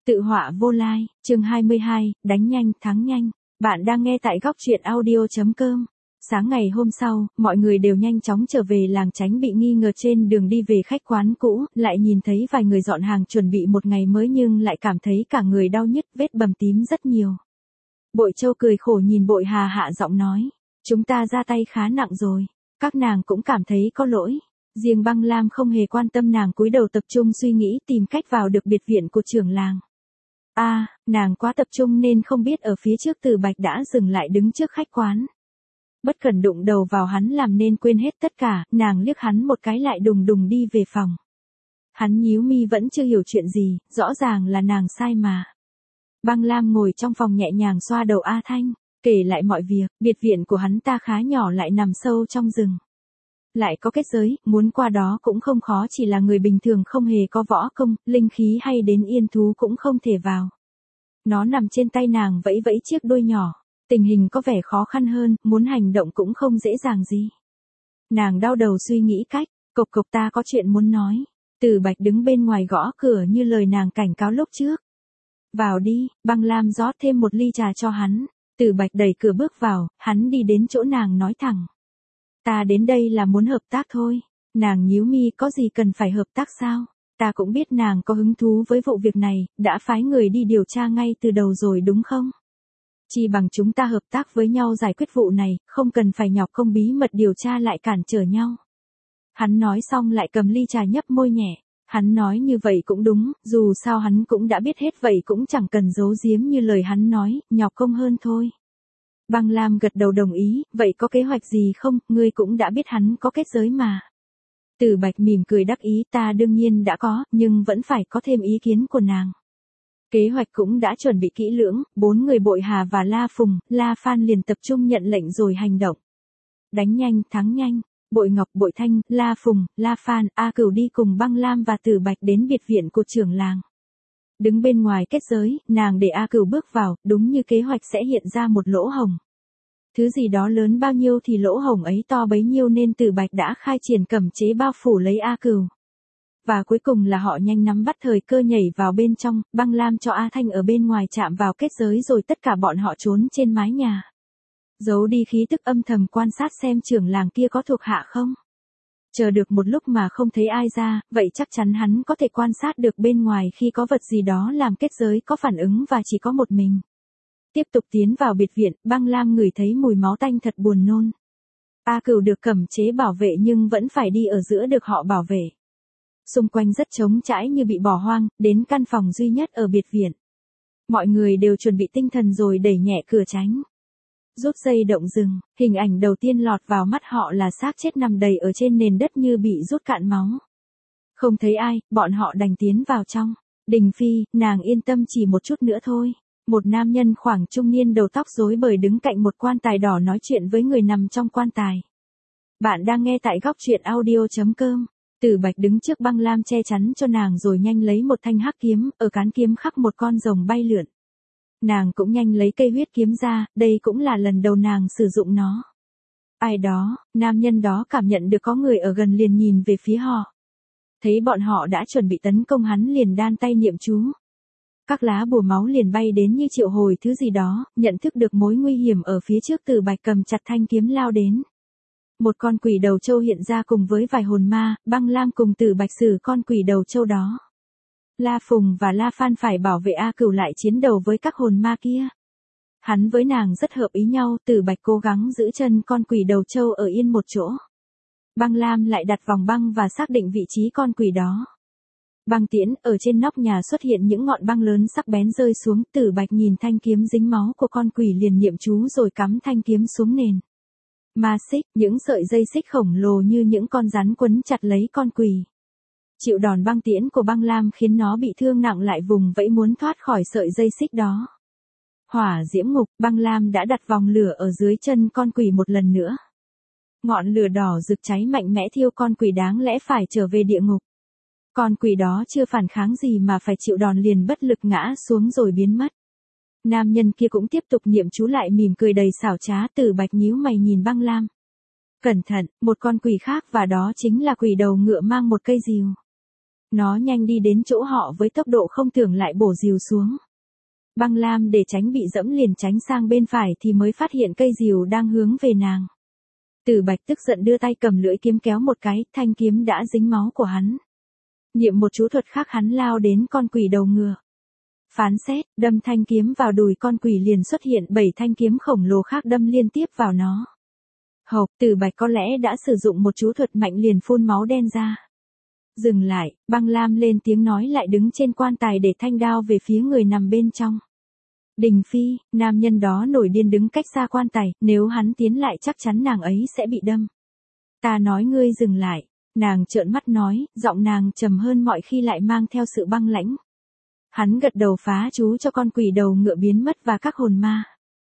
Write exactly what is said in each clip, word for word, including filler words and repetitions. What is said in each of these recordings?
Tự họa vô lai, chương hai mươi hai, đánh nhanh, thắng nhanh. Bạn đang nghe tại góc truyện audio chấm com. Sáng ngày hôm sau, mọi người đều nhanh chóng trở về làng tránh bị nghi ngờ trên đường đi về khách quán cũ, lại nhìn thấy vài người dọn hàng chuẩn bị một ngày mới nhưng lại cảm thấy cả người đau nhức, vết bầm tím rất nhiều. Bội Châu cười khổ nhìn Bội Hà hạ giọng nói, chúng ta ra tay khá nặng rồi, các nàng cũng cảm thấy có lỗi. Riêng Băng Lam không hề quan tâm, nàng cúi đầu tập trung suy nghĩ tìm cách vào được biệt viện của trưởng làng. A, à, nàng quá tập trung nên không biết ở phía trước Từ Bạch đã dừng lại đứng trước khách quán. Bất cẩn đụng đầu vào hắn làm nên quên hết tất cả, nàng liếc hắn một cái lại đùng đùng đi về phòng. Hắn nhíu mi vẫn chưa hiểu chuyện gì, rõ ràng là nàng sai mà. Băng Lam ngồi trong phòng nhẹ nhàng xoa đầu A Thanh, kể lại mọi việc, biệt viện của hắn ta khá nhỏ lại nằm sâu trong rừng. Lại có kết giới, muốn qua đó cũng không khó, chỉ là người bình thường không hề có võ công, linh khí hay đến yên thú cũng không thể vào. Nó nằm trên tay nàng vẫy vẫy chiếc đuôi nhỏ, tình hình có vẻ khó khăn hơn, muốn hành động cũng không dễ dàng gì. Nàng đau đầu suy nghĩ cách, cộc cộc ta có chuyện muốn nói. Từ Bạch đứng bên ngoài gõ cửa như lời nàng cảnh cáo lúc trước. Vào đi, Băng Lam rót thêm một ly trà cho hắn. Từ Bạch đẩy cửa bước vào, hắn đi đến chỗ nàng nói thẳng. Ta đến đây là muốn hợp tác thôi. Nàng nhíu mi, có gì cần phải hợp tác sao? Ta cũng biết nàng có hứng thú với vụ việc này, đã phái người đi điều tra ngay từ đầu rồi đúng không? Chỉ bằng chúng ta hợp tác với nhau giải quyết vụ này, không cần phải nhọc công bí mật điều tra lại cản trở nhau. Hắn nói xong lại cầm ly trà nhấp môi nhẹ. Hắn nói như vậy cũng đúng, dù sao hắn cũng đã biết hết vậy cũng chẳng cần giấu giếm như lời hắn nói, nhọc công hơn thôi. Băng Lam gật đầu đồng ý, vậy có kế hoạch gì không, ngươi cũng đã biết hắn có kết giới mà. Từ Bạch mỉm cười đắc ý, ta đương nhiên đã có, nhưng vẫn phải có thêm ý kiến của nàng. Kế hoạch cũng đã chuẩn bị kỹ lưỡng, bốn người Bội Hà và La Phùng, La Phan liền tập trung nhận lệnh rồi hành động. Đánh nhanh, thắng nhanh. Bội Ngọc, Bội Thanh, La Phùng, La Phan, A Cửu đi cùng Băng Lam và Từ Bạch đến biệt viện của trưởng làng. Đứng bên ngoài kết giới, nàng để A Cửu bước vào, đúng như kế hoạch sẽ hiện ra một lỗ hổng. Thứ gì đó lớn bao nhiêu thì lỗ hổng ấy to bấy nhiêu nên Từ Bạch đã khai triển cấm chế bao phủ lấy A Cửu. Và cuối cùng là họ nhanh nắm bắt thời cơ nhảy vào bên trong, Băng Lam cho A Thanh ở bên ngoài chạm vào kết giới rồi tất cả bọn họ trốn trên mái nhà. Giấu đi khí tức âm thầm quan sát xem trưởng làng kia có thuộc hạ không. Chờ được một lúc mà không thấy ai ra, vậy chắc chắn hắn có thể quan sát được bên ngoài khi có vật gì đó làm kết giới có phản ứng và chỉ có một mình. Tiếp tục tiến vào biệt viện, Băng Lam ngửi thấy mùi máu tanh thật buồn nôn. A Cửu được cấm chế bảo vệ nhưng vẫn phải đi ở giữa được họ bảo vệ. Xung quanh rất trống trải như bị bỏ hoang, đến căn phòng duy nhất ở biệt viện. Mọi người đều chuẩn bị tinh thần rồi đẩy nhẹ cửa tránh. Rút dây động rừng, hình ảnh đầu tiên lọt vào mắt họ là xác chết nằm đầy ở trên nền đất như bị rút cạn máu. Không thấy ai, bọn họ đành tiến vào trong. Đình Phi, nàng yên tâm chỉ một chút nữa thôi. Một nam nhân khoảng trung niên đầu tóc rối bời đứng cạnh một quan tài đỏ nói chuyện với người nằm trong quan tài. Bạn đang nghe tại góc truyện audio chấm com. Từ Bạch đứng trước Băng Lam che chắn cho nàng rồi nhanh lấy một thanh hắc kiếm, ở cán kiếm khắc một con rồng bay lượn. Nàng cũng nhanh lấy cây huyết kiếm ra, đây cũng là lần đầu nàng sử dụng nó. Ai đó, nam nhân đó cảm nhận được có người ở gần liền nhìn về phía họ. Thấy bọn họ đã chuẩn bị tấn công hắn liền đan tay niệm chú. Các lá bùa máu liền bay đến như triệu hồi thứ gì đó, nhận thức được mối nguy hiểm ở phía trước Từ Bạch cầm chặt thanh kiếm lao đến. Một con quỷ đầu trâu hiện ra cùng với vài hồn ma, Băng Lam cùng Từ Bạch xử con quỷ đầu trâu đó. La Phùng và La Phan phải bảo vệ A Cửu lại chiến đấu với các hồn ma kia. Hắn với nàng rất hợp ý nhau, Từ Bạch cố gắng giữ chân con quỷ đầu trâu ở yên một chỗ. Băng Lam lại đặt vòng băng và xác định vị trí con quỷ đó. Băng tiễn, ở trên nóc nhà xuất hiện những ngọn băng lớn sắc bén rơi xuống, Từ Bạch nhìn thanh kiếm dính máu của con quỷ liền niệm chú rồi cắm thanh kiếm xuống nền. Ma xích, những sợi dây xích khổng lồ như những con rắn quấn chặt lấy con quỷ. Chịu đòn băng tiễn của Băng Lam khiến nó bị thương nặng lại vùng vẫy muốn thoát khỏi sợi dây xích đó. Hỏa diễm ngục, Băng Lam đã đặt vòng lửa ở dưới chân con quỷ một lần nữa. Ngọn lửa đỏ rực cháy mạnh mẽ thiêu con quỷ đáng lẽ phải trở về địa ngục. Con quỷ đó chưa phản kháng gì mà phải chịu đòn liền bất lực ngã xuống rồi biến mất. Nam nhân kia cũng tiếp tục niệm chú lại mỉm cười đầy xảo trá. Từ Bạch nhíu mày nhìn Băng Lam. Cẩn thận, một con quỷ khác và đó chính là quỷ đầu ngựa mang một cây rìu. Nó nhanh đi đến chỗ họ với tốc độ không tưởng lại bổ rìu xuống. Băng Lam để tránh bị dẫm liền tránh sang bên phải thì mới phát hiện cây rìu đang hướng về nàng. Tử Bạch tức giận đưa tay cầm lưỡi kiếm kéo một cái, thanh kiếm đã dính máu của hắn. Niệm một chú thuật khác hắn lao đến con quỷ đầu ngựa. Phán xét, đâm thanh kiếm vào đùi con quỷ liền xuất hiện bảy thanh kiếm khổng lồ khác đâm liên tiếp vào nó. Hộp, Tử Bạch có lẽ đã sử dụng một chú thuật mạnh liền phun máu đen ra. Dừng lại, Băng Lam lên tiếng nói lại đứng trên quan tài để thanh đao về phía người nằm bên trong. Đình Phi, nam nhân đó nổi điên đứng cách xa quan tài, nếu hắn tiến lại chắc chắn nàng ấy sẽ bị đâm. Ta nói ngươi dừng lại, nàng trợn mắt nói, giọng nàng trầm hơn mọi khi lại mang theo sự băng lãnh. Hắn gật đầu phá chú cho con quỷ đầu ngựa biến mất và các hồn ma.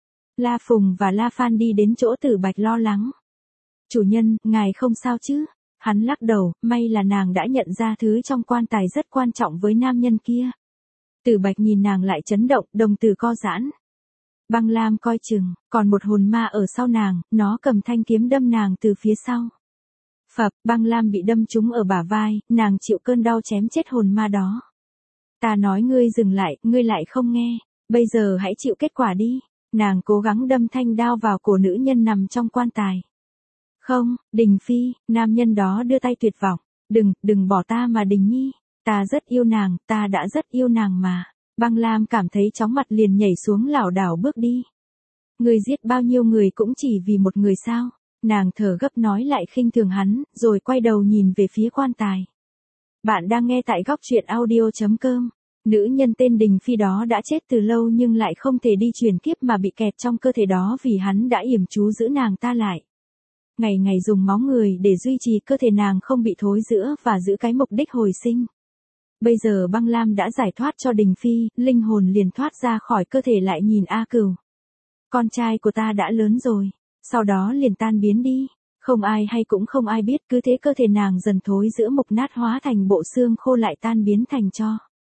La Phùng và La Phan đi đến chỗ Tử Bạch lo lắng. Chủ nhân, ngài không sao chứ? Hắn lắc đầu, may là nàng đã nhận ra thứ trong quan tài rất quan trọng với nam nhân kia. Tử Bạch nhìn nàng lại chấn động, đồng tử co giãn. Băng Lam coi chừng, còn một hồn ma ở sau nàng, nó cầm thanh kiếm đâm nàng từ phía sau. Phập, Băng Lam bị đâm trúng ở bả vai, nàng chịu cơn đau chém chết hồn ma đó. Ta nói ngươi dừng lại, ngươi lại không nghe, bây giờ hãy chịu kết quả đi. Nàng cố gắng đâm thanh đao vào cổ nữ nhân nằm trong quan tài. Không, Đình Phi, nam nhân đó đưa tay tuyệt vọng. Đừng, đừng bỏ ta mà Đình Nhi. Ta rất yêu nàng, ta đã rất yêu nàng mà. Băng Lam cảm thấy chóng mặt liền nhảy xuống lảo đảo bước đi. Ngươi giết bao nhiêu người cũng chỉ vì một người sao? Nàng thở gấp nói lại khinh thường hắn, rồi quay đầu nhìn về phía quan tài. Bạn đang nghe tại góc truyện audio chấm com. Nữ nhân tên Đình Phi đó đã chết từ lâu nhưng lại không thể đi chuyển kiếp mà bị kẹt trong cơ thể đó vì hắn đã yểm chú giữ nàng ta lại. Ngày ngày dùng máu người để duy trì cơ thể nàng không bị thối rữa và giữ cái mục đích hồi sinh. Bây giờ Băng Lam đã giải thoát cho Đình Phi, linh hồn liền thoát ra khỏi cơ thể lại nhìn A Cửu. Con trai của ta đã lớn rồi, sau đó liền tan biến đi, không ai hay cũng không ai biết cứ thế cơ thể nàng dần thối rữa mục nát hóa thành bộ xương khô lại tan biến thành tro.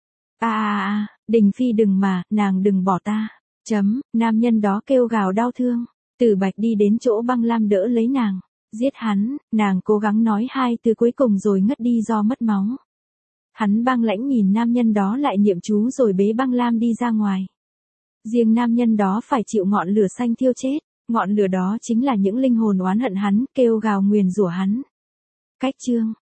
À à à, Đình Phi đừng mà, nàng đừng bỏ ta. Chấm, nam nhân đó kêu gào đau thương. Tử Bạch đi đến chỗ Băng Lam đỡ lấy nàng. Giết hắn, nàng cố gắng nói hai từ cuối cùng rồi ngất đi do mất máu. Hắn băng lãnh nhìn nam nhân đó lại niệm chú rồi bế Băng Lam đi ra ngoài. Riêng nam nhân đó phải chịu ngọn lửa xanh thiêu chết. Ngọn lửa đó chính là những linh hồn oán hận hắn, kêu gào nguyền rủa hắn. Cách chương